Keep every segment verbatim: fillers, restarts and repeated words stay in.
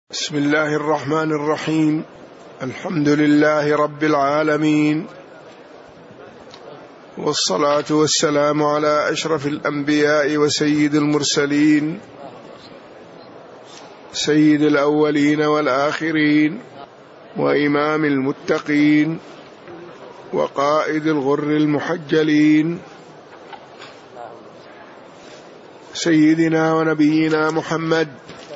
بسم الله الرحمن الرحيم. الحمد لله رب العالمين، والصلاة والسلام على أشرف الأنبياء وسيد المرسلين، سيد الأولين والآخرين، وإمام المتقين، وقائد الغر المحجلين، سيدنا ونبينا محمد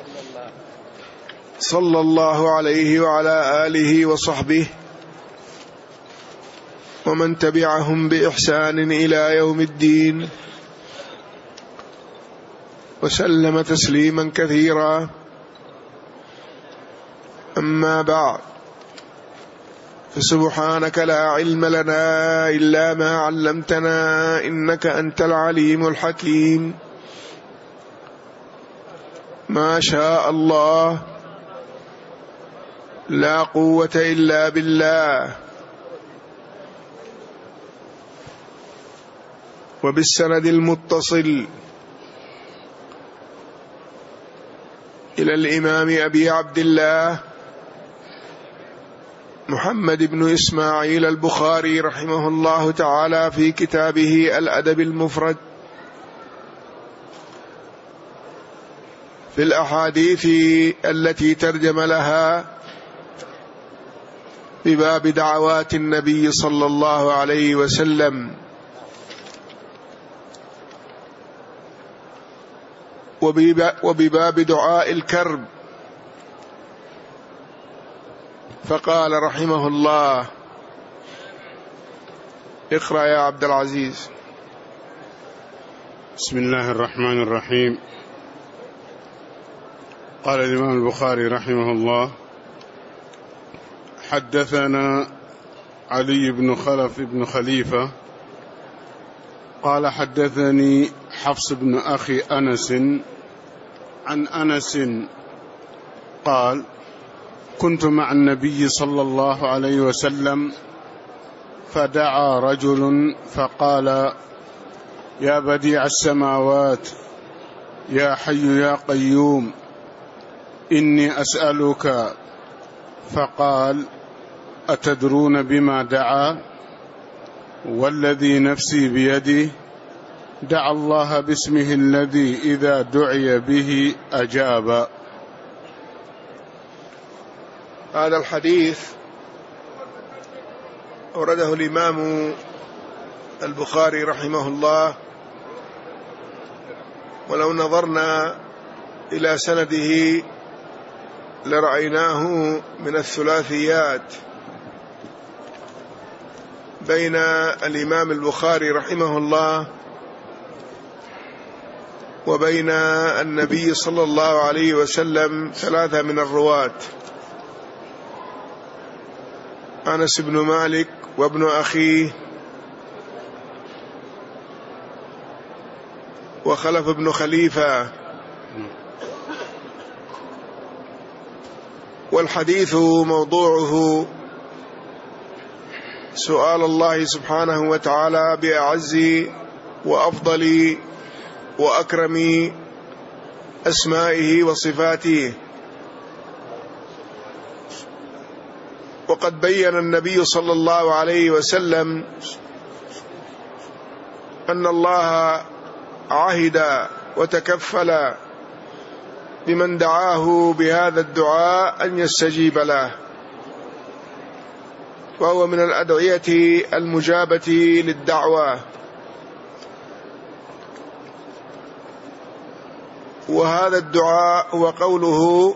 صلى الله عليه وعلى آله وصحبه ومن تبعهم بإحسان إلى يوم الدين، وسلم تسليما كثيرا. أما بعد، فسبحانك لا علم لنا إلا ما علمتنا إنك أنت العليم الحكيم. ما شاء الله لا قوة إلا بالله. وبالسند المتصل إلى الإمام أبي عبد الله محمد بن إسماعيل البخاري رحمه الله تعالى في كتابه الأدب المفرد في الأحاديث التي ترجم لها بباب دعوات النبي صلى الله عليه وسلم، وبباب دعاء الكرب، فقال رحمه الله: اقرأ يا عبد العزيز. بسم الله الرحمن الرحيم. قال الإمام البخاري رحمه الله: حدثنا علي بن خلف بن خليفة قال حدثني حفص بن أخي أنس عن أنس قال: كنت مع النبي صلى الله عليه وسلم فدعا رجل فقال: يا بديع السماوات يا حي يا قيوم إني أسألك. فقال: أتدرون بما دعا؟ والذي نفسي بيده دعا الله باسمه الذي إذا دعي به أجاب. هذا الحديث أورده الإمام البخاري رحمه الله، ولو نظرنا إلى سنده لرأيناه من الثلاثيات بين الإمام البخاري رحمه الله وبين النبي صلى الله عليه وسلم ثلاثة من الرواة: أنس بن مالك وابن أخيه وخلف بن خليفة. والحديث موضوعه سؤال الله سبحانه وتعالى بأعز وأفضل وأكرم أسمائه وصفاته. وقد بين النبي صلى الله عليه وسلم أن الله عهد وتكفل بمن دعاه بهذا الدعاء أن يستجيب له، وهو من الأدعية المجابة للدعوة. وهذا الدعاء هو قوله: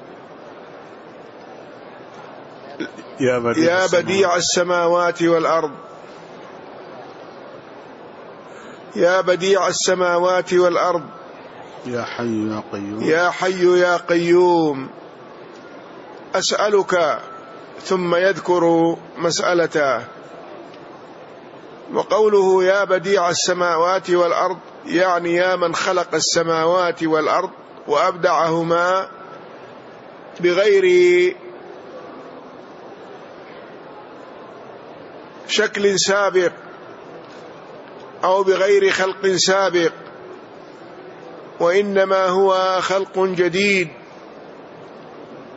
يا بديع, يا بديع السماوات والأرض يا بديع السماوات والأرض يا حي يا قيوم يا حي يا قيوم أسألك، ثم يذكر مسألته. وقوله يا بديع السماوات والأرض يعني يا من خلق السماوات والأرض وأبدعهما بغير شكل سابق أو بغير خلق سابق، وإنما هو خلق جديد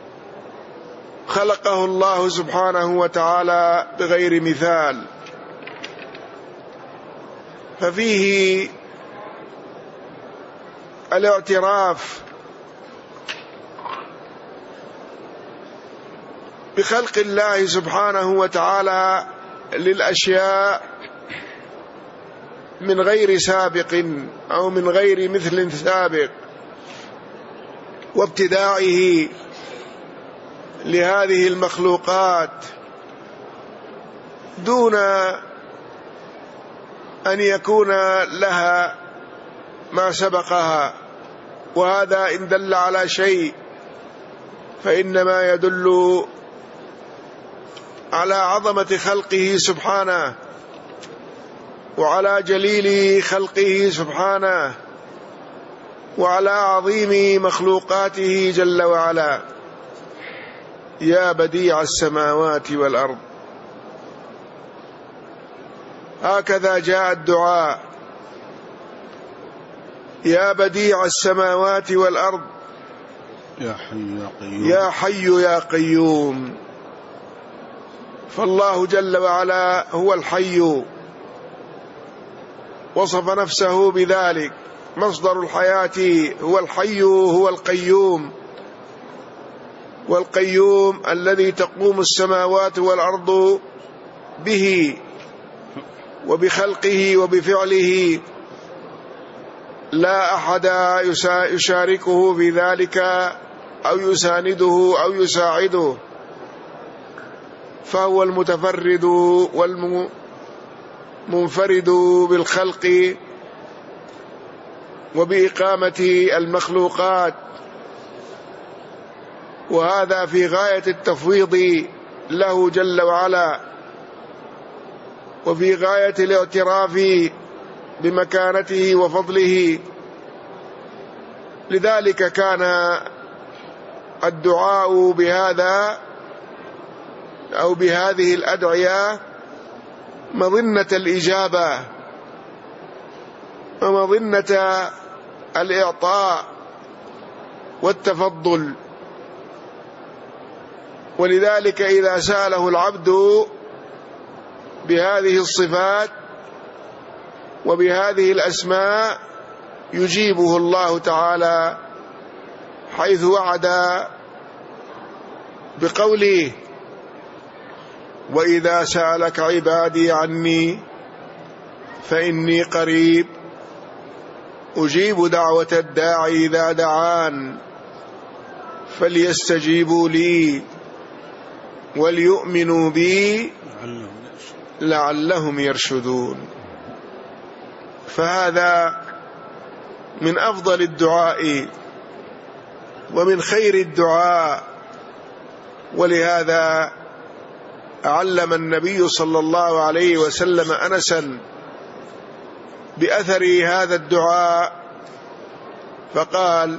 خلقه الله سبحانه وتعالى بغير مثال، ففيه الاعتراف بخلق الله سبحانه وتعالى للأشياء من غير سابق أو من غير مثل سابق، وابتداعه لهذه المخلوقات دون أن يكون لها ما سبقها. وهذا إن دل على شيء فإنما يدل على عظمة خلقه سبحانه وعلى جليل خلقه سبحانه وعلى عظيم مخلوقاته جل وعلا. يا بديع السماوات والأرض، هكذا جاء الدعاء: يا بديع السماوات والأرض يا حي يا قيوم يا حي يا قيوم. فالله جل وعلا هو الحي، وصف نفسه بذلك، مصدر الحياة هو الحي هو القيوم، والقيوم الذي تقوم السماوات والأرض به وبخلقه وبفعله، لا أحد يشاركه في ذلك أو يسانده أو يساعده، فهو المتفرد والمنفرد بالخلق وبإقامة المخلوقات، وهذا في غاية التفويض له جل وعلا، وفي غاية الاعتراف بمكانته وفضله. لذلك كان الدعاء بهذا أو بهذه الأدعية مظنة الإجابة ومظنة الإعطاء والتفضل. ولذلك إذا سأله العبد بهذه الصفات وبهذه الأسماء يجيبه الله تعالى، حيث وعد بقوله: وإذا سألك عبادي عني فإني قريب أجيب دعوة الداعي إذا دعان فليستجيبوا لي وليؤمنوا بي لعلهم يرشدون. فهذا من أفضل الدعاء ومن خير الدعاء، ولهذا علم النبي صلى الله عليه وسلم أنسا بأثر هذا الدعاء فقال: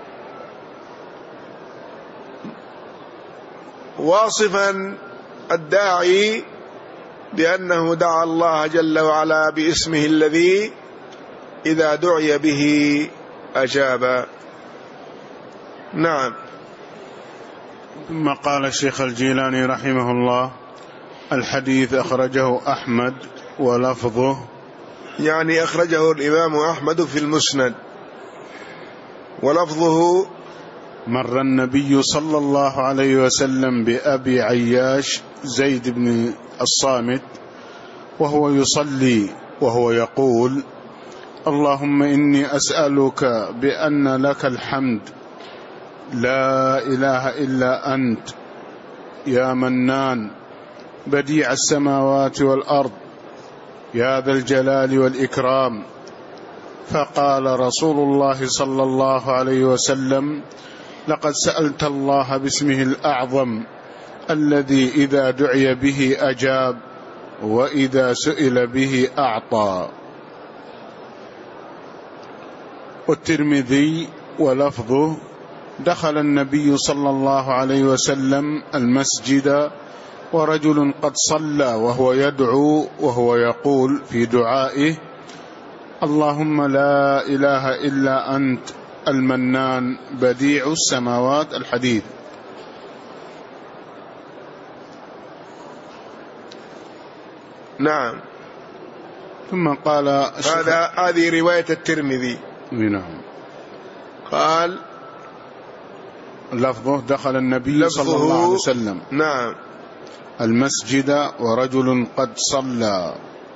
واصفا الداعي بأنه دعا الله جل وعلا باسمه الذي إذا دعي به أجاب. نعم. ثم قال الشيخ الجيلاني رحمه الله: الحديث أخرجه أحمد ولفظه، يعني أخرجه الإمام أحمد في المسند، ولفظه: مر النبي صلى الله عليه وسلم بأبي عياش زيد بن الصامت وهو يصلي وهو يقول: اللهم إني أسألك بأن لك الحمد لا إله إلا أنت يا منان بديع السماوات والأرض يا ذا الجلال والإكرام. فقال رسول الله صلى الله عليه وسلم: لقد سألت الله باسمه الأعظم الذي إذا دعي به أجاب وإذا سئل به أعطى. والترمذي ولفظه: دخل النبي صلى الله عليه وسلم المسجد ورجل قد صلى وهو يدعو وهو يقول في دعائه: اللهم لا إله إلا أنت المنان بديع السماوات. الحديث. نعم. ثم قال هذا هذه رواية الترمذي. نعم. قال لفظه دخل النبي صلى الله عليه وسلم نعم المسجد ورجل قد صلى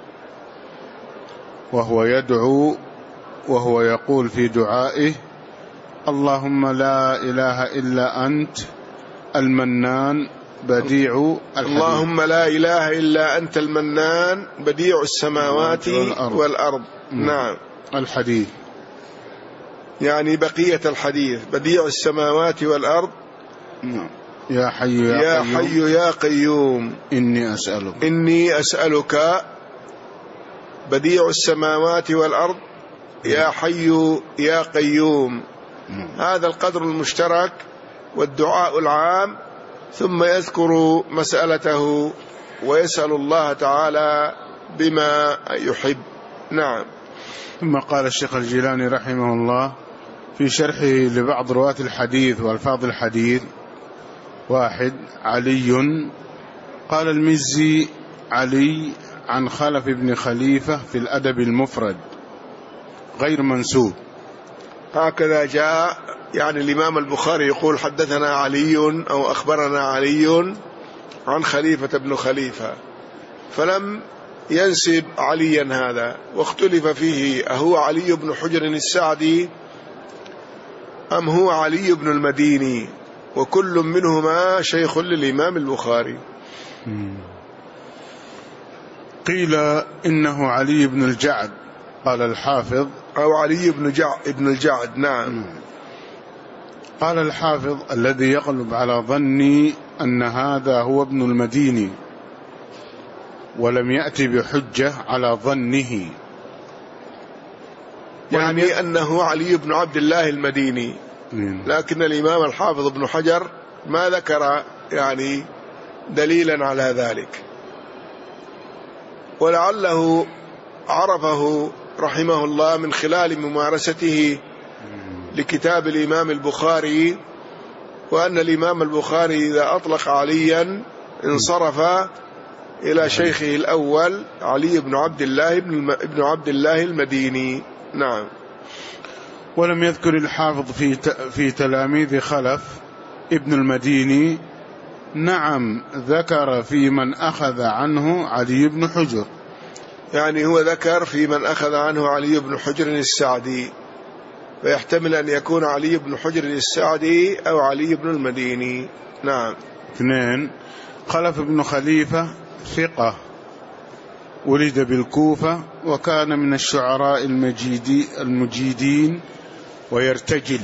وهو يدعو وهو يقول في دعائه: اللهم لا إله إلا أنت المنان بديع الحديث. اللهم لا إله إلا أنت المنان بديع السماوات والأرض, والأرض. نعم. الحديث يعني بقية الحديث: بديع السماوات والأرض. نعم. يا حي يا, يا قيوم حي يا قيوم إني أسألك إني أسألك بديع السماوات والأرض يا حي يا قيوم. هذا القدر المشترك والدعاء العام، ثم يذكر مسألته ويسأل الله تعالى بما يحب. نعم. ثم قال الشيخ الجيلاني رحمه الله في شرحه لبعض رواة الحديث وألفاظ الحديث: واحد، علي. قال المزي: علي عن خلف بن خليفة في الأدب المفرد غير منسوب. هكذا جاء، يعني الإمام البخاري يقول: حدثنا علي أو أخبرنا علي عن خليفة بن خليفة، فلم ينسب عليا هذا، واختلف فيه: أهو علي بن حجر السعدي أم هو علي بن المديني؟ وكل منهما شيخ للإمام البخاري. قيل إنه علي بن الجعد، قال الحافظ، أو علي بن جعد ابن الجعد. نعم. قال الحافظ: الذي يغلب على ظني أن هذا هو ابن المديني، ولم يأتي بحجة على ظنه، يعني أنه علي بن عبد الله المديني، لكن الإمام الحافظ ابن حجر ما ذكر يعني دليلا على ذلك، ولعله عرفه رحمه الله من خلال ممارسته لكتاب الإمام البخاري، وأن الإمام البخاري إذا أطلق عليا انصرف إلى شيخه الأول علي بن عبد الله ابن عبد الله المديني. نعم. ولم يذكر الحافظ في في تلاميذ خلف ابن المديني. نعم، ذكر في من أخذ عنه علي بن حجر، يعني هو ذكر في من أخذ عنه علي بن حجر السعدي، فيحتمل أن يكون علي بن حجر السعدي أو علي بن المديني. نعم. اثنين، خلف بن خليفة ثقة، ولد بالكوفة، وكان من الشعراء المجيدي المجيدين ويرتجل.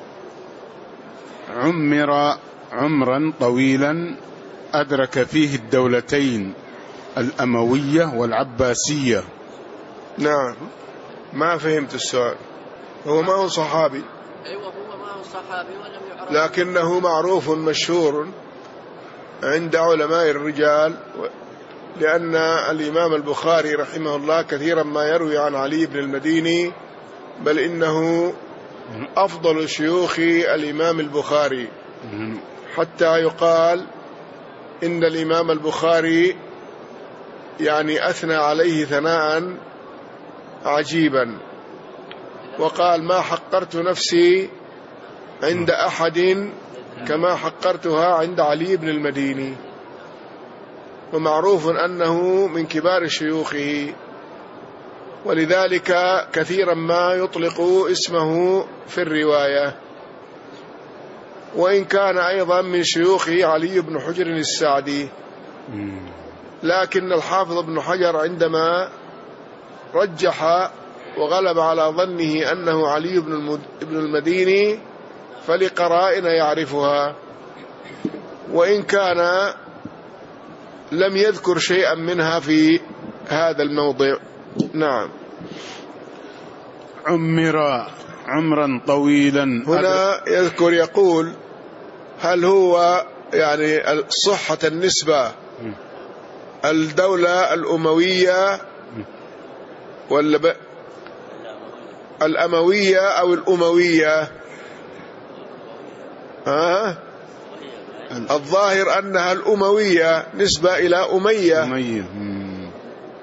عمر عمرا طويلا أدرك فيه الدولتين الأموية والعباسية. نعم. ما فهمت السؤال. هو ما هو صحابي. أيوة، هو ما هو صحابي ولم يعرف، لكنه معروف مشهور عند علماء الرجال، لأن الإمام البخاري رحمه الله كثيرا ما يروي عن علي بن المديني، بل إنه أفضل شيوخ الإمام البخاري، حتى يقال إن الإمام البخاري يعني أثنى عليه ثناء عجيبا، وقال: ما حقرت نفسي عند أحد كما حقرتها عند علي بن المديني. ومعروف أنه من كبار شيوخه، ولذلك كثيرا ما يطلق اسمه في الرواية، وإن كان أيضا من شيوخه علي بن حجر السعدي. لكن الحافظ ابن حجر عندما رجح وغلب على ظنه أنه علي بن المديني فلقرائن يعرفها، وإن كان لم يذكر شيئا منها في هذا الموضع. نعم. عمر عمرا طويلا. هنا يذكر يقول: هل هو يعني صحة النسبة الدولة الأموية ولا ب... الأموية أو الأموية؟ ها؟ الظاهر أنها الأموية، نسبة إلى أمية. أمية.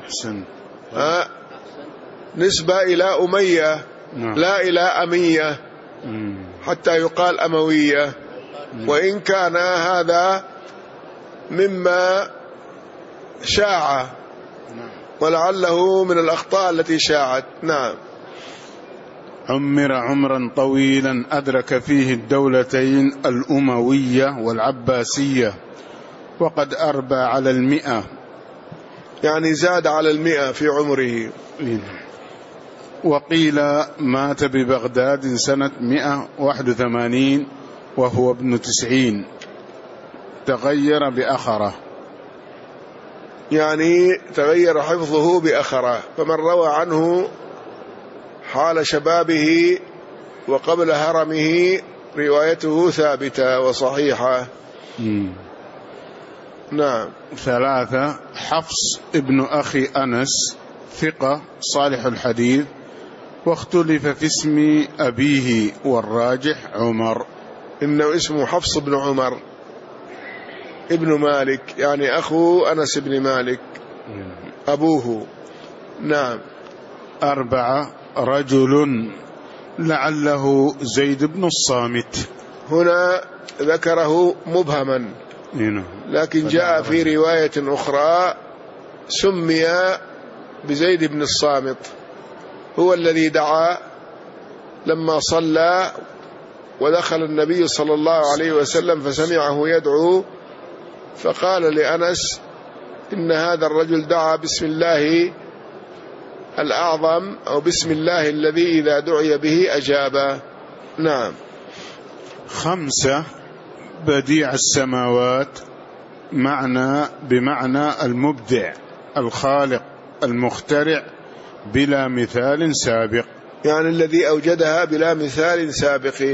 أحسن. ها نسبة إلى أمية نعم. لا إلى أمية حتى يقال أموية، وإن كان هذا مما شاع ولعله من الأخطاء التي شاعت. نعم. عمر عمرا طويلا أدرك فيه الدولتين الأموية والعباسية وقد أربى على المئة، يعني زاد على المئة في عمره. وقيل مات ببغداد سنة مئة وواحد وثمانين وهو ابن تسعين، تغير بأخره، يعني تغير حفظه بأخره، فمن روى عنه حال شبابه وقبل هرمه روايته ثابتة وصحيحة. مم. نعم. ثلاثة: حفص ابن أخي أنس ثقة صالح الحديث، واختلف في اسم أبيه والراجح عمر. إنه اسمه حفص بن عمر ابن مالك، يعني أخو أنس بن مالك أبوه. نعم. أربعة: رجل لعله زيد بن الصامت. هنا ذكره مبهما، لكن جاء في رواية أخرى سمي بزيد بن الصامت، هو الذي دعا لما صلى ودخل النبي صلى الله عليه وسلم فسمعه يدعو، فقال لأنس إن هذا الرجل دعا بسم الله الأعظم أو بسم الله الذي إذا دعي به أجاب. نعم. خمسة: بديع السماوات، معنى بمعنى المبدع الخالق المخترع بلا مثال سابق، يعني الذي أوجدها بلا مثال سابق،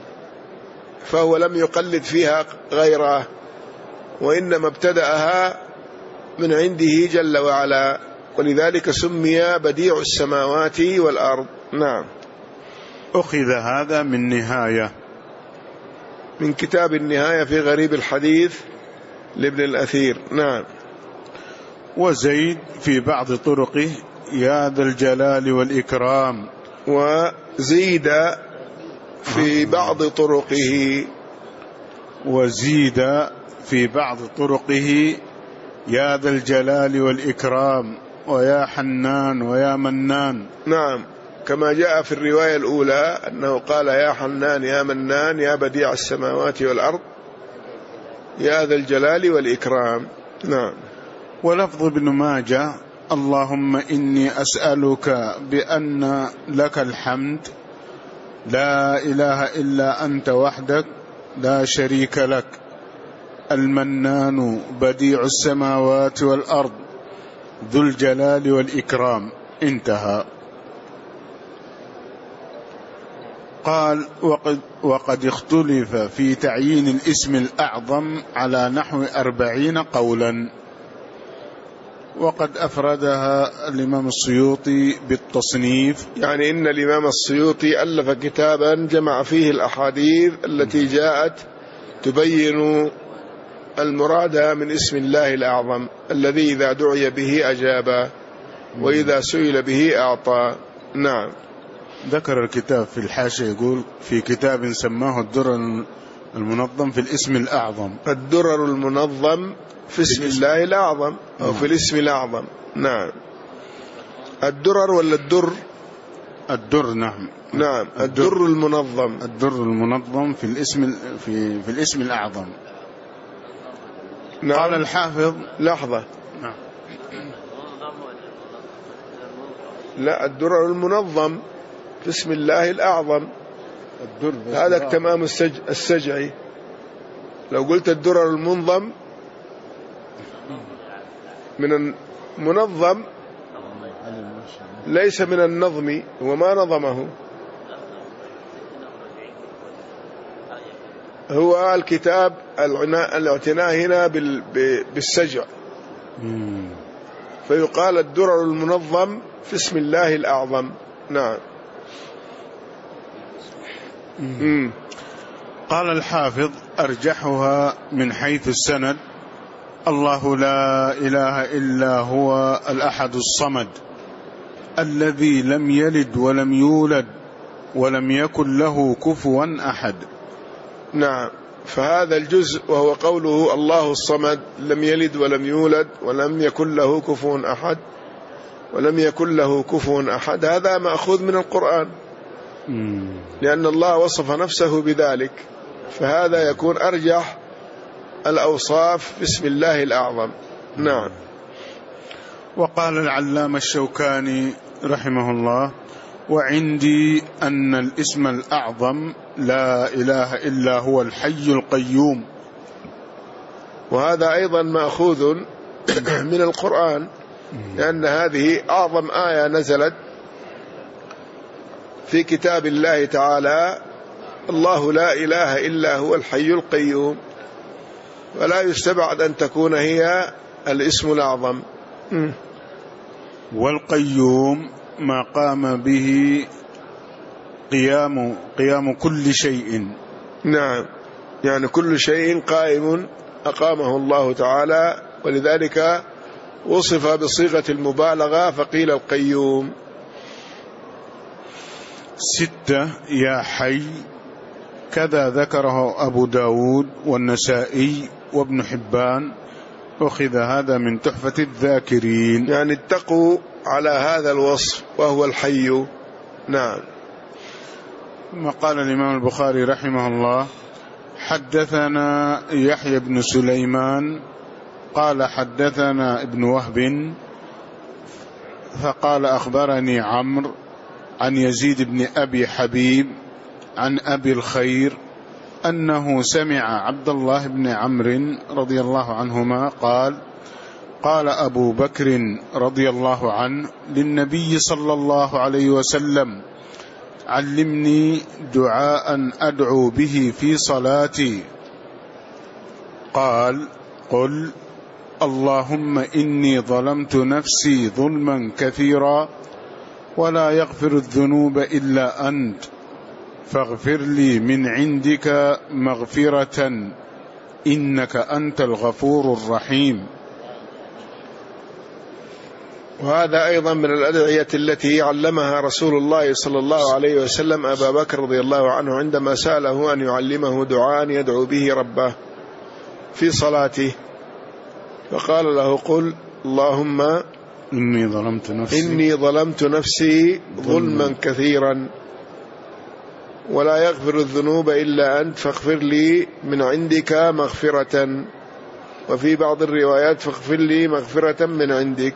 فهو لم يقلد فيها غيره، وإنما ابتدأها من عنده جل وعلا، ولذلك سمي بديع السماوات والأرض. نعم. أخذ هذا من نهاية، من كتاب النهاية في غريب الحديث لابن الأثير. نعم. وزيد في بعض طرقه يا ذا الجلال والإكرام، وزيد في بعض طرقه، وزيد في بعض طرقه يا ذا الجلال والإكرام ويا حنان ويا منان. نعم، كما جاء في الرواية الأولى أنه قال يا حنان يا منان يا بديع السماوات والأرض يا ذا الجلال والإكرام. نعم. ولفظ ابن ماجه اللهم إني أسألك بأن لك الحمد لا إله إلا أنت وحدك لا شريك لك المنان بديع السماوات والأرض ذو الجلال والإكرام. انتهى. قال وقد, وقد اختلف في تعيين الاسم الأعظم على نحو أربعين قولا، وقد أفردها الإمام السيوطي بالتصنيف. يعني إن الإمام السيوطي ألف كتابا جمع فيه الأحاديث التي جاءت تبين المراد من اسم الله الأعظم الذي إذا دعي به أجاب وإذا سئل به أعطى. نعم. ذكر الكتاب في الحاشية يقول في كتاب سماه الدرر المنظم في الاسم الأعظم. الدرر المنظم في اسم الله الأعظم أو في الاسم الأعظم. نعم. الدرر ولا الدر؟ الدر. نعم. نعم. الدر المنظم. الدر المنظم في الاسم في في الاسم الأعظم. نعم. قال الحافظ لحظة. نعم. لا، الدرر المنظم في اسم الله الأعظم. هذا تمام السج... السجعي. لو قلت الدرر المنظم من المنظم ليس من النظم وما نظمه، هو الكتاب الاعتناء هنا بالسجع، فيقال الدرر المنظم في اسم الله الأعظم. نعم. مم. قال الحافظ أرجحها من حيث السند الله لا إله إلا هو الأحد الصمد الذي لم يلد ولم يولد ولم يكن له كفوا أحد. نعم. فهذا الجزء وهو قوله الله الصمد لم يلد ولم يولد ولم يكن له كفوا أحد ولم يكن له كفوا أحد، هذا مأخوذ من القرآن، لأن الله وصف نفسه بذلك، فهذا يكون أرجح الأوصاف باسم الله الأعظم. نعم. وقال العلامة الشوكاني رحمه الله: وعندي أن الاسم الأعظم لا إله إلا هو الحي القيوم. وهذا أيضا مأخوذ من القرآن، لأن هذه أعظم آية نزلت في كتاب الله تعالى، الله لا إله إلا هو الحي القيوم، ولا يستبعد أن تكون هي الاسم الأعظم. والقيوم ما قام به قيام قيام كل شيء. نعم، يعني كل شيء قائم أقامه الله تعالى، ولذلك وصف بصيغة المبالغة فقيل القيوم. ستة يا حي، كذا ذكره أبو داود والنسائي وابن حبان، أخذ هذا من تحفة الذاكرين. يعني اتقوا على هذا الوصف وهو الحي. نعم. ثم قال الإمام البخاري رحمه الله: حدثنا يحيى بن سليمان قال حدثنا ابن وهب فقال أخبرني عمرو عن يزيد بن أبي حبيب عن أبي الخير أنه سمع عبد الله بن عمرو رضي الله عنهما قال: قال أبو بكر رضي الله عنه للنبي صلى الله عليه وسلم: علمني دعاء أدعو به في صلاتي. قال: قل اللهم إني ظلمت نفسي ظلما كثيرا ولا يغفر الذنوب إلا أنت فاغفر لي من عندك مغفرة إنك أنت الغفور الرحيم. وهذا أيضا من الأدعية التي علمها رسول الله صلى الله عليه وسلم أبا بكر رضي الله عنه عندما سأله أن يعلمه دعاء يدعو به ربه في صلاته، فقال له: قل اللهم إني ظلمت نفسي إني ظلمت نفسي ظلما كثيرا ولا يغفر الذنوب إلا أنت فاغفر لي من عندك مغفرة، وفي بعض الروايات فاغفر لي مغفرة من عندك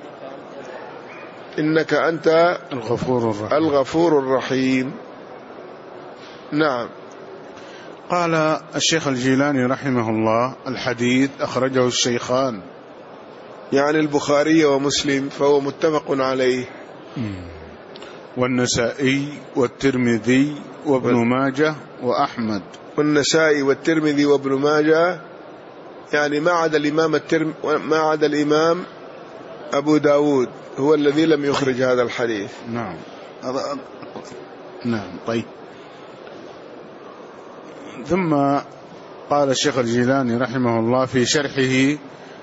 إنك أنت الغفور الرحيم, الغفور الرحيم. نعم. قال الشيخ الجيلاني رحمه الله: الحديث أخرجه الشيخان، يعني البخاري ومسلم، فهو متفق عليه، والنسائي والترمذي وابن ماجه وأحمد. والنسائي والترمذي وابن ماجه، يعني ما عدا الإمام الترم ما عدا الإمام أبو داود هو الذي لم يخرج هذا الحديث. نعم. نعم. طيب. ثم قال الشيخ الجيلاني رحمه الله في شرحه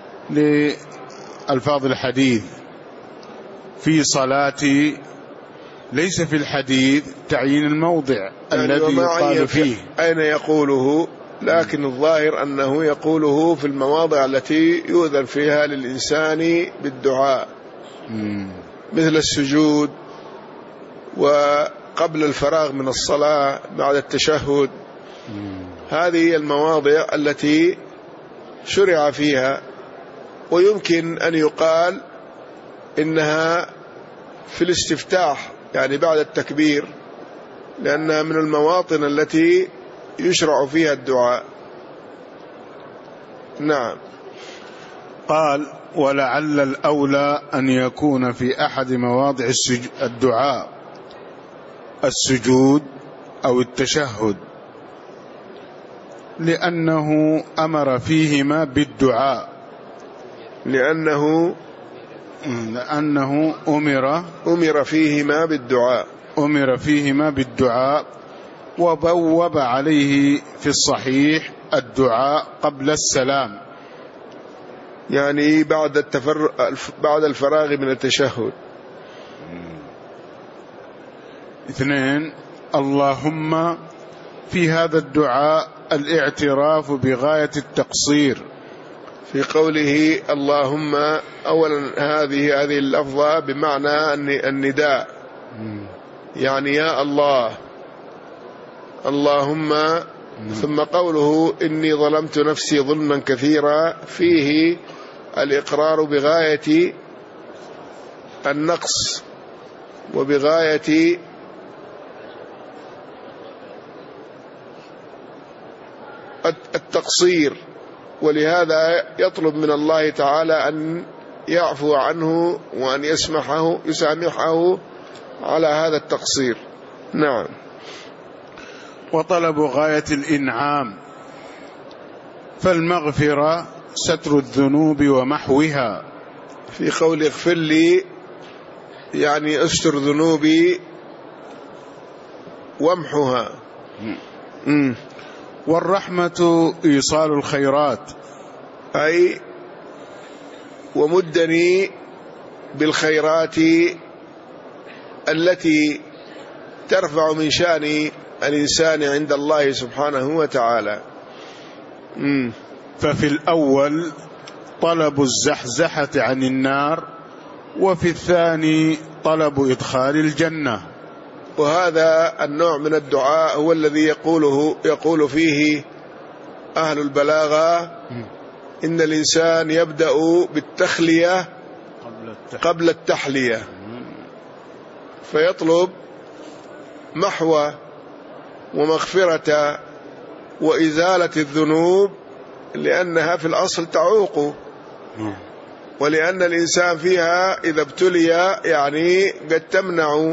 لألفاظ الحديث: في صلاتي، ليس في الحديث تعيين الموضع يعني الذي يقال فيه أين يقوله، لكن الظاهر أنه يقوله في المواضع التي يؤذن فيها للإنسان بالدعاء، مم. مثل السجود وقبل الفراغ من الصلاة بعد التشهد. مم. هذه هي المواضع التي شرع فيها، ويمكن أن يقال إنها في الاستفتاح يعني بعد التكبير، لأنها من المواطن التي يشرع فيها الدعاء. نعم. قال: ولعل الأولى أن يكون في أحد مواضع الدعاء السجود أو التشهد، لأنه أمر فيهما بالدعاء لأنه لأنه أمر أمر فيهما بالدعاء أمر فيهما بالدعاء وبوب عليه في الصحيح الدعاء قبل السلام. يعني بعد التفر... بعد الفراغ من التشهد. اثنين، اللهم في هذا الدعاء الاعتراف بغاية التقصير، في قوله اللهم، أولا هذه هذه اللفظة بمعنى النداء، يعني يا الله اللهم، ثم قوله إني ظلمت نفسي ظلما كثيرا، فيه الإقرار بغاية النقص وبغاية التقصير، ولهذا يطلب من الله تعالى أن يعفو عنه وأن يسمحه يسامحه على هذا التقصير. نعم. وطلب غاية الإنعام، فالمغفرة ستر الذنوب ومحوها، في قول اغفر لي يعني استر ذنوبي وامحها. م. والرحمة إيصال الخيرات، أي ومدني بالخيرات التي ترفع من شأن الإنسان عند الله سبحانه وتعالى. م. ففي الأول طلب الزحزحة عن النار، وفي الثاني طلب إدخال الجنة. وهذا النوع من الدعاء هو الذي يقوله يقول فيه أهل البلاغة إن الإنسان يبدأ بالتخلية قبل التحلية، فيطلب محو ومغفرة وإزالة الذنوب، لأنها في الأصل تعوق، ولأن الإنسان فيها إذا ابتلي يعني قد تمنع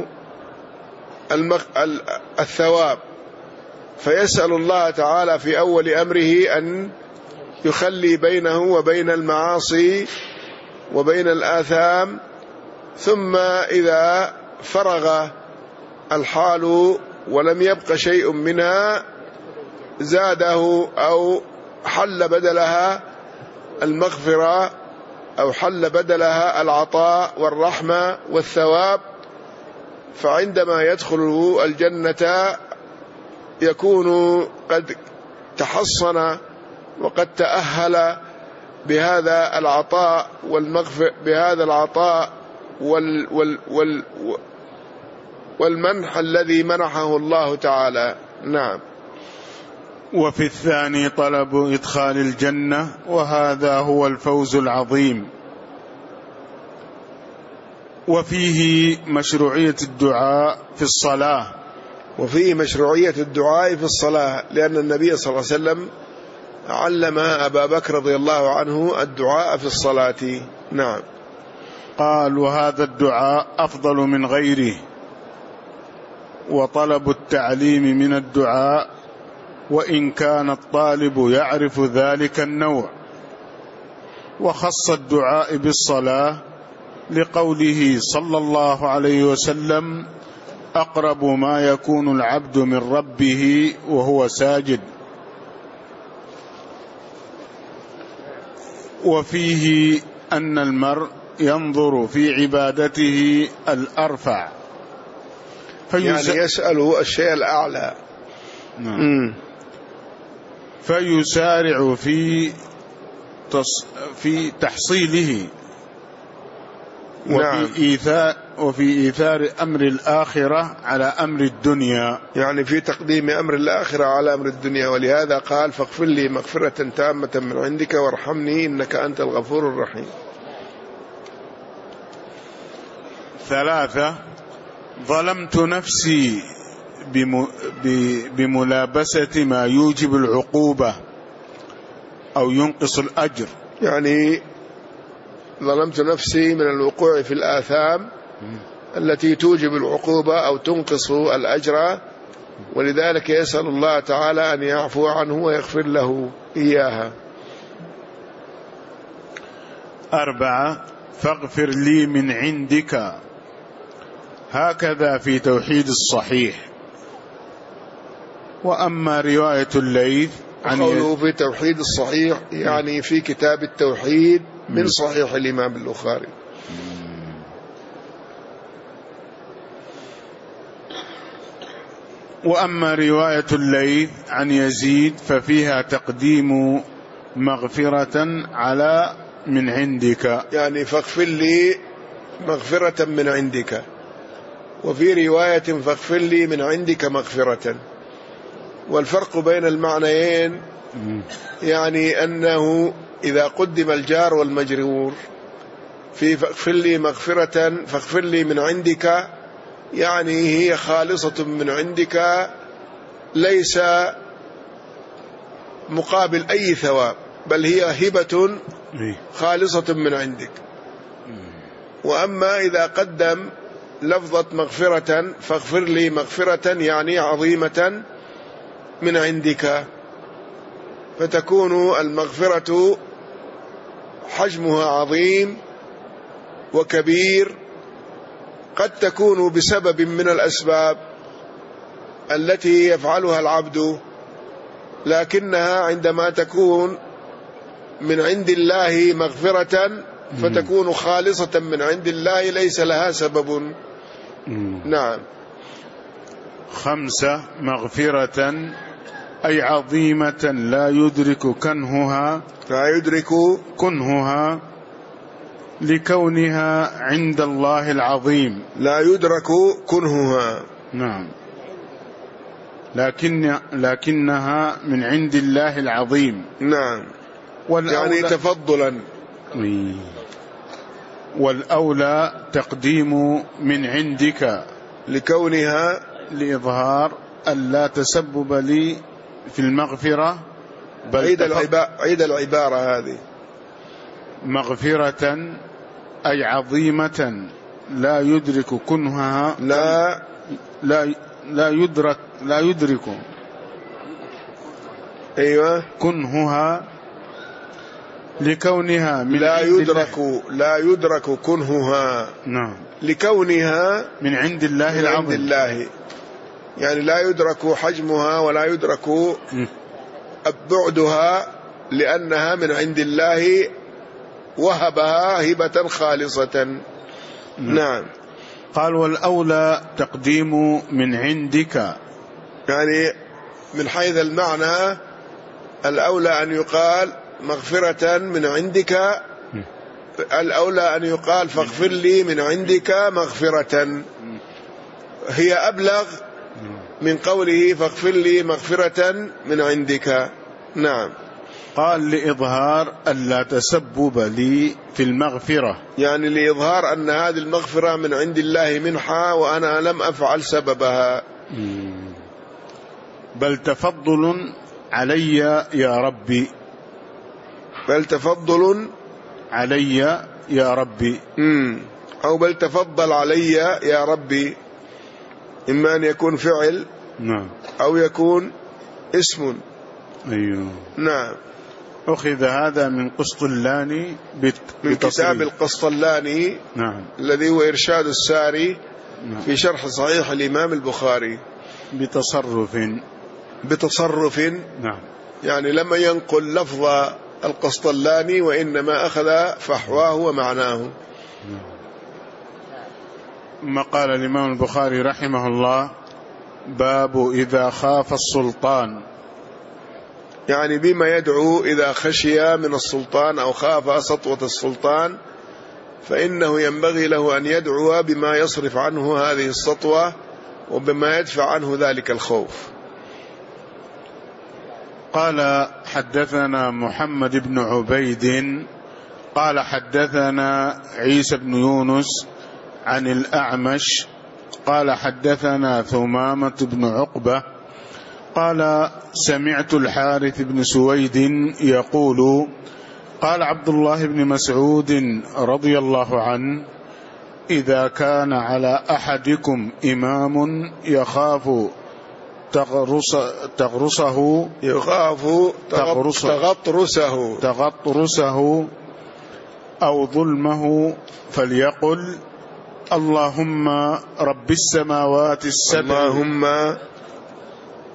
الثواب، فيسأل الله تعالى في أول أمره أن يخلي بينه وبين المعاصي وبين الآثام، ثم إذا فرغ الحال ولم يبق شيء منها زاده أو حل بدلها المغفرة أو حل بدلها العطاء والرحمة والثواب. فعندما يدخل الجنة يكون قد تحصن وقد تأهل بهذا العطاء والمغفر بهذا العطاء وال وال وال والمنح الذي منحه الله تعالى. نعم. وفي الثاني طلب إدخال الجنة، وهذا هو الفوز العظيم. وفيه مشروعية الدعاء في الصلاة، وفيه مشروعية الدعاء في الصلاة، لأن النبي صلى الله عليه وسلم علم أبا بكر رضي الله عنه الدعاء في الصلاة. نعم. قال وهذا الدعاء أفضل من غيره، وطلب التعليم من الدعاء وإن كان الطالب يعرف ذلك النوع، وخص الدعاء بالصلاة لقوله صلى الله عليه وسلم أقرب ما يكون العبد من ربه وهو ساجد. وفيه أن المرء ينظر في عبادته الأرفع فيس... يعني يسأله الشيء الأعلى. نعم. فيسارع في تص... في تحصيله. نعم. وفي إيثار وفي إيثار أمر الآخرة على أمر الدنيا، يعني في تقديم أمر الآخرة على أمر الدنيا. ولهذا قال فاغفر لي مغفرة تامة من عندك وارحمني إنك أنت الغفور الرحيم. ثلاثة، ظلمت نفسي بم... ب... بملابسة ما يوجب العقوبة أو ينقص الأجر، يعني ظلمت نفسي من الوقوع في الآثام التي توجب العقوبة أو تنقص الأجر، ولذلك يسأل الله تعالى أن يعفو عنه ويغفر له إياها. أربعة، فاغفر لي من عندك، هكذا في توحيد الصحيح. وأما رواية الليث عن قوله في توحيد الصحيح يعني في كتاب التوحيد من صحيح الإمام البخاري. وأما رواية الليث عن يزيد ففيها تقديم مغفرة على من عندك، يعني فاغفر لي مغفرة من عندك، وفي رواية فاغفر لي من عندك مغفرة. والفرق بين المعنيين يعني أنه إذا قدم الجار والمجرور في فاغفر لي مغفرة فاغفر لي من عندك، يعني هي خالصة من عندك ليس مقابل أي ثواب، بل هي هبة خالصة من عندك. وأما إذا قدم لفظة مغفرة فاغفر لي مغفرة يعني عظيمة من عندك، فتكون المغفرة حجمها عظيم وكبير، قد تكون بسبب من الأسباب التي يفعلها العبد، لكنها عندما تكون من عند الله مغفرة فتكون خالصة من عند الله ليس لها سبب. نعم. خمسة، مغفرة أي عظيمة لا يدرك كنهها لا يدرك كنهها لكونها عند الله العظيم. لا يدرك كنهها. نعم. لكن لكنها من عند الله العظيم. نعم. يعني تفضلا. والأولى تقديم من عندك لكونها لإظهار ألا تسبب لي في المغفرة، بل عيد, العبا... عيد العبارة هذه. مغفرة أي عظيمة لا يدرك كنهها، لا لا لا يدرك لا يدرك أيوة كنهها لكونها من لا عند يدرك الله. لا يدرك كنهها. نعم. لكونها من عند الله العظيم. عند الله، يعني لا يدرك حجمها ولا يدرك بعدها، لأنها من عند الله وهبها هبة خالصة. نعم. قال والأولى تقديم من عندك، يعني من حيث المعنى الأولى أن يقال مغفرة من عندك، الأولى أن يقال فاغفر لي من عندك مغفرة، هي أبلغ من قوله فاغفر لي مغفرة من عندك. نعم. قال لإظهار ألا تسبب لي في المغفرة، يعني لإظهار أن هذه المغفرة من عند الله منحة وأنا لم أفعل سببها. بل تفضل علي يا ربي. بل تفضل علي يا ربي. مم. أو بل تفضل علي يا ربي، إما أن يكون فعل نعم أو يكون اسم. أيوه. نعم. أخذ هذا من قسطلاني بت... من كتاب القسطلاني. نعم. الذي هو إرشاد الساري. نعم. في شرح صحيح الإمام البخاري. بتصرف بتصرف نعم. يعني لما ينقل لفظ القسطلاني وإنما أخذ فحواه ومعناه. ما قال الإمام البخاري رحمه الله باب إذا خاف السلطان، يعني بما يدعو إذا خشي من السلطان أو خاف سطوة السلطان، فإنه ينبغي له أن يدعو بما يصرف عنه هذه السطوة وبما يدفع عنه ذلك الخوف. قال حدثنا محمد بن عبيد قال حدثنا عيسى بن يونس عن الأعمش قال حدثنا ثمامة بن عقبة قال سمعت الحارث بن سويد يقول قال عبد الله بن مسعود رضي الله عنه إذا كان على أحدكم إمام يخاف تغرس تغرسه يخاف تغطرسه تغطرسه, تغطرسه أو ظلمه فليقل اللهم رب السماوات السبع اللهم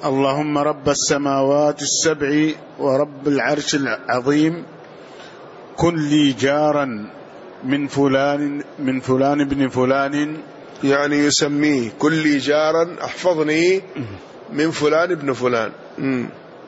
اللهم رب السماوات السبع ورب العرش العظيم كن لي جارا من فلان من فلان ابن فلان، يعني يسميه كن لي جارا احفظني من فلان ابن فلان. م.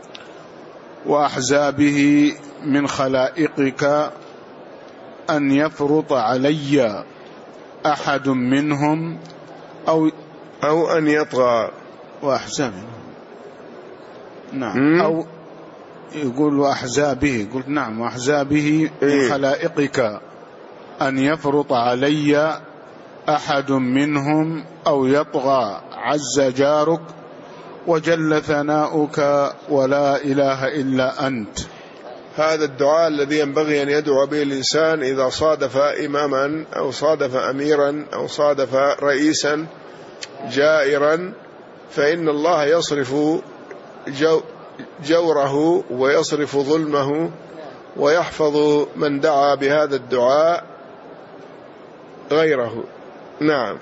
وأحزابه من خلائقك أن يفرط علي أحد منهم أو أو أن يطغى. وأحزابه نعم م. أو يقول وأحزابه، قلت نعم وأحزابه إيه؟ من خلائقك أن يفرط علي أحد منهم أو يطغى عز جارك وجل ثناؤك ولا إله إلا أنت. هذا الدعاء الذي ينبغي أن يدعو به الإنسان إذا صادف إماما أو صادف أميرا أو صادف رئيسا جائرا، فإن الله يصرف جو جوره ويصرف ظلمه ويحفظ من دعا بهذا الدعاء غيره. نعم.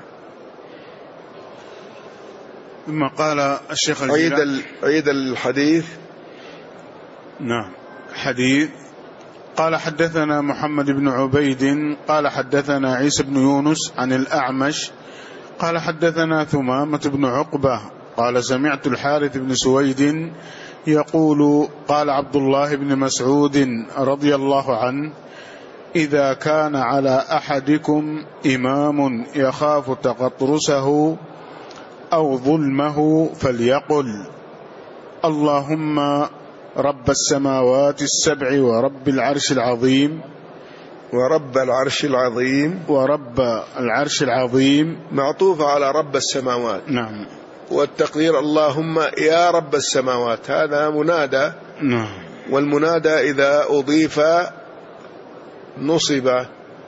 ثم قال الشيخ عيد عيد الحديث. نعم. حديث قال حدثنا محمد بن عبيد قال حدثنا عيسى بن يونس عن الأعمش قال حدثنا ثمامة بن عقبة قال سمعت الحارث بن سويد يقول قال عبد الله بن مسعود رضي الله عنه إذا كان على أحدكم إمام يخاف تقطرسه أو ظلمه فليقل اللهم رب السماوات السبع ورب العرش العظيم ورب العرش العظيم ورب العرش العظيم معطوف على رب السماوات. نعم. والتقدير اللهم يا رب السماوات، هذا منادى. نعم. والمنادى إذا أضيف نصب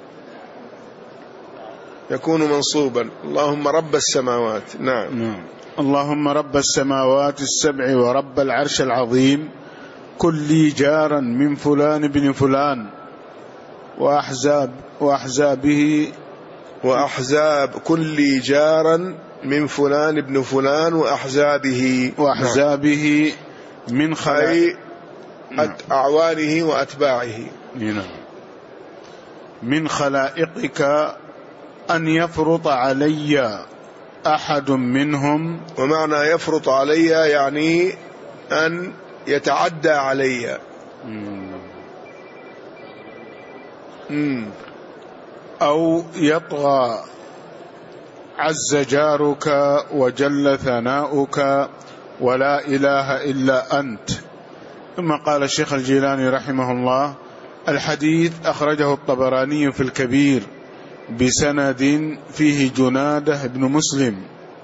يكون منصوبا، اللهم رب السماوات. نعم. نعم. اللهم رب السماوات السبع ورب العرش العظيم كن لي جارا من فلان بن فلان وأحزاب وأحزابه وأحزاب كن لي جارا من فلان ابن فلان وأحزابه وأحزابه من خلائق أعوانه وأتباعه. من خلائقك أن يفرط علي أحد منهم. ومعنى يفرط علي يعني أن يتعدى علي. مم. أو يطغى عز جارك وجل ثناؤك ولا إله إلا أنت. ثم قال الشيخ الجيلاني رحمه الله الحديث أخرجه الطبراني في الكبير بسند فيه جناده بن مسلم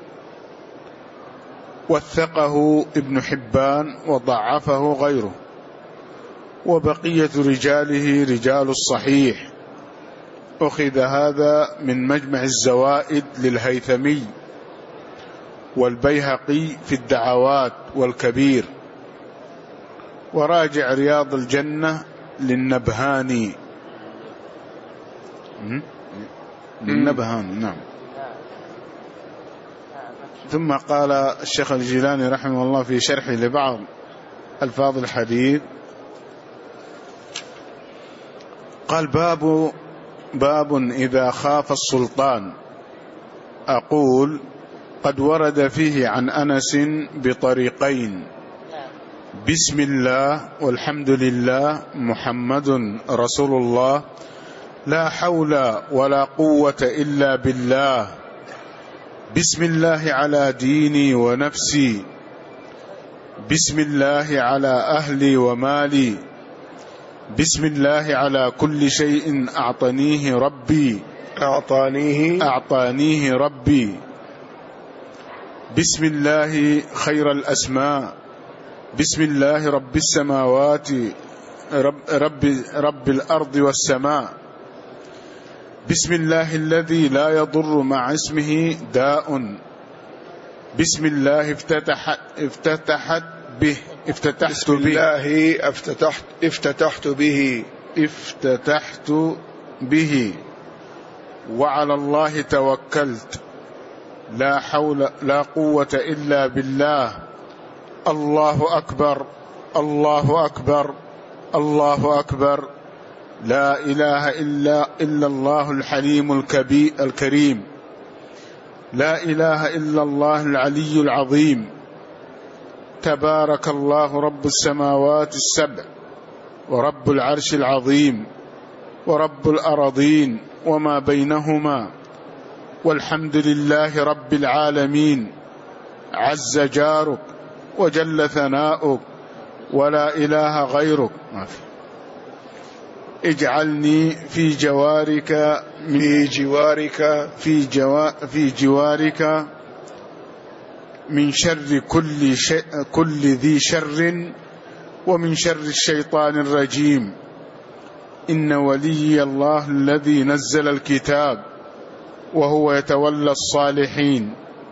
وثقه ابن حبان وضعفه غيره، وبقية رجاله رجال الصحيح. أخذ هذا من مجمع الزوائد للهيثمي والبيهقي في الدعوات والكبير، وراجع رياض الجنة للنبهاني. للنبهاني نعم. ثم قال الشيخ الجيلاني رحمه الله في شرحه لبعض ألفاظ الحديث قال باب باب إذا خاف السلطان. أقول قد ورد فيه عن أنس بطريقين: بسم الله والحمد لله محمد رسول الله لا حول ولا قوة إلا بالله، بسم الله على ديني ونفسي، بسم الله على أهلي ومالي، بسم الله على كل شيء أعطانيه ربي أعطانيه أعطانيه ربي، بسم الله خير الأسماء، بسم الله رب السماوات رب, رب, رب الأرض والسماء، بسم الله الذي لا يضر مع اسمه داء، بسم الله افتتح افتتحت به افتتحت بسم به الله افتتحت افتتحت به افتتحت به وعلى الله توكلت لا حول لا قوة إلا بالله، الله أكبر الله أكبر الله أكبر لا إله إلا, إلا الله الحليم الكبير الكريم، لا إله إلا الله العلي العظيم، تبارك الله رب السماوات السبع ورب العرش العظيم ورب الأرضين وما بينهما، والحمد لله رب العالمين، عز جارك وجل ثناؤك ولا إله غيرك. ما في. اجعلني في جوارك في جوارك في, جوا في جوارك من شر كل, شيء كل ذي شر ومن شر الشيطان الرجيم، إن ولي الله الذي نزل الكتاب وهو يتولى الصالحين.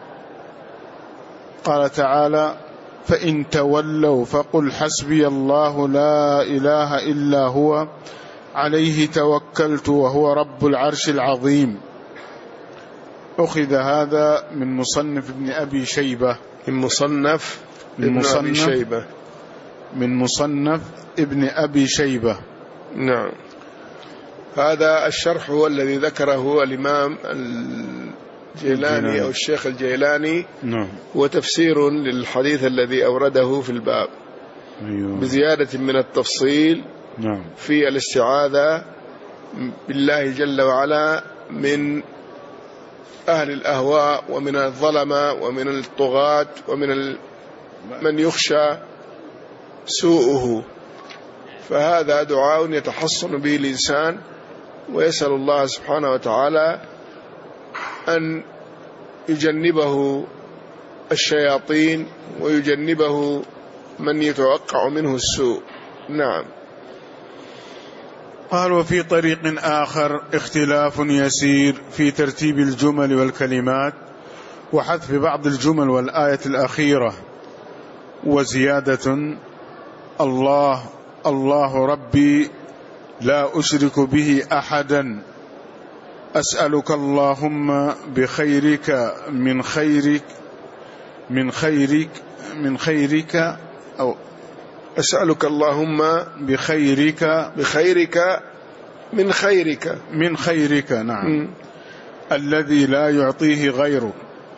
قال تعالى: فإن تولوا فقل حسبي الله لا إله إلا هو عليه توكلت وهو رب العرش العظيم. أخذ هذا من مصنف ابن أبي شيبة من مصنف ابن أبي شيبة من مصنف ابن أبي شيبة. نعم. هذا الشرح هو الذي ذكره الإمام الجيلاني أو الشيخ الجيلاني. نعم. هو تفسير للحديث الذي أورده في الباب. أيوه. بزيادة من التفصيل. نعم. في الاستعاذة بالله جل وعلا من أهل الأهواء ومن الظلمة ومن الطغاة ومن من يخشى سوءه. فهذا دعاء يتحصن به الإنسان، ويسأل الله سبحانه وتعالى أن يجنبه الشياطين ويجنبه من يتوقع منه السوء. نعم. قال: وفي طريق آخر اختلاف يسير في ترتيب الجمل والكلمات وحذف بعض الجمل والآية الأخيرة، وزيادة: الله الله ربي لا أشرك به أحدا، أسألك اللهم بخيرك من خيرك من خيرك من خيرك أو أسألك اللهم بخيرك بخيرك من خيرك من خيرك نعم م. الذي لا يعطيه غيرك.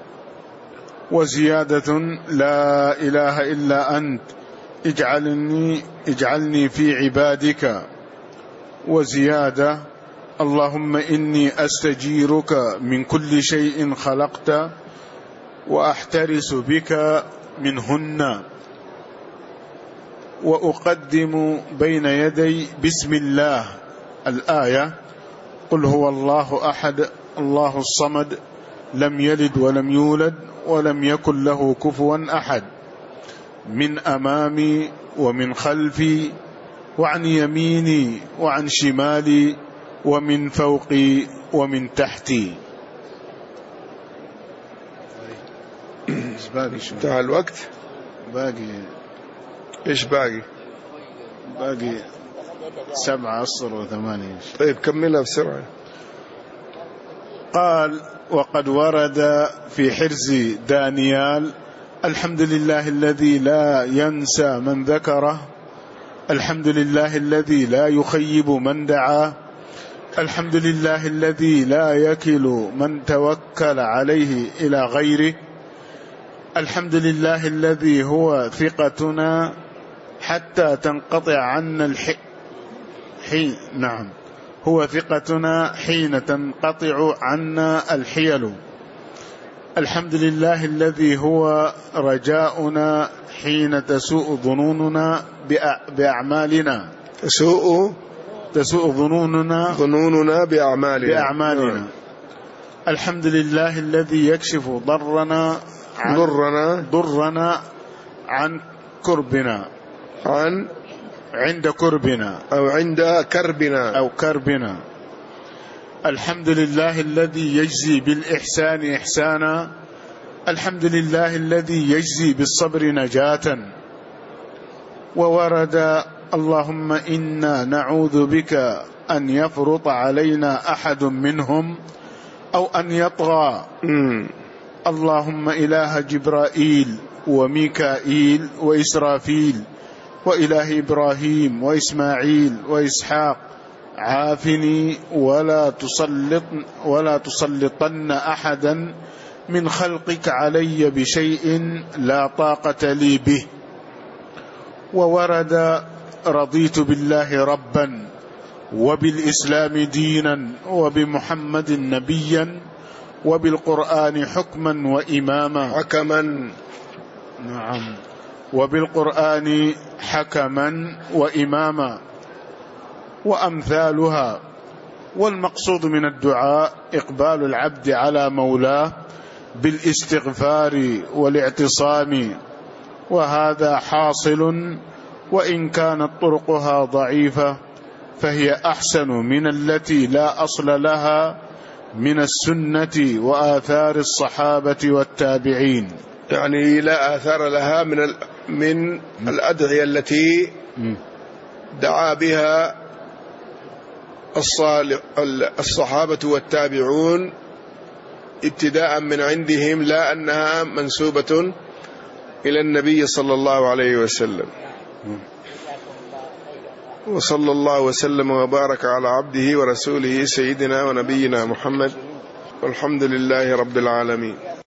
وزيادة: لا إله إلا أنت، اجعلني اجعلني في عبادك. وزيادة: اللهم إني أستجيرك من كل شيء خلقت وأحترس بك منهن، وأقدم بين يدي بسم الله الآية: قل هو الله أحد الله الصمد لم يلد ولم يولد ولم يكن له كفوا أحد، من أمامي ومن خلفي وعن يميني وعن شمالي ومن فوقي ومن تحتي. باقي شو؟ انتهى الوقت. باقي ايش باقي؟ باقي سبعة أسطر وثمانية. طيب كملها بسرعة. قال: وقد ورد في حرز دانيال: الحمد لله الذي لا ينسى من ذكره، الحمد لله الذي لا يخيب من دعاه، الحمد لله الذي لا يكل من توكل عليه إلى غيره، الحمد لله الذي هو ثقتنا حتى تنقطع عنا الحين نعم هو ثقتنا حين تنقطع عنا الحيل، الحمد لله الذي هو رجاؤنا حين تسوء ظنوننا بأعمالنا تسوء تسوء ظنوننا ظنوننا بأعمالنا, بأعمالنا. الحمد لله الذي يكشف ضرنا عن ضرنا ضرنا عن كربنا عن عند كربنا أو عند كربنا أو كربنا. الحمد لله الذي يجزي بالإحسان إحسانا، الحمد لله الذي يجزي بالصبر نجاة. وورد: اللهم إنا نعوذ بك أن يفرط علينا أحد منهم أو أن يطغى. م. اللهم إله جبرائيل وميكائيل وإسرافيل وإله إبراهيم وإسماعيل وإسحاق عافني ولا تسلط ولا تسلطن أحدا من خلقك علي بشيء لا طاقة لي به. وورد رضيت بالله ربا وبالإسلام دينا وبمحمد نبيا وبالقرآن حكما وإماما. حكما نعم، وبالقرآن حكما وإماما وأمثالها. والمقصود من الدعاء إقبال العبد على مولاه بالاستغفار والاعتصام، وهذا حاصل وإن كانت طرقها ضعيفة فهي أحسن من التي لا أصل لها من السنة وآثار الصحابة والتابعين. يعني لا آثار لها من من الأدعية التي دعا بها الصحابة والتابعون ابتداء من عندهم، لا أنها منسوبة إلى النبي صلى الله عليه وسلم. وصلى الله وسلم وبارك على عبده ورسوله سيدنا ونبينا محمد، والحمد لله رب العالمين.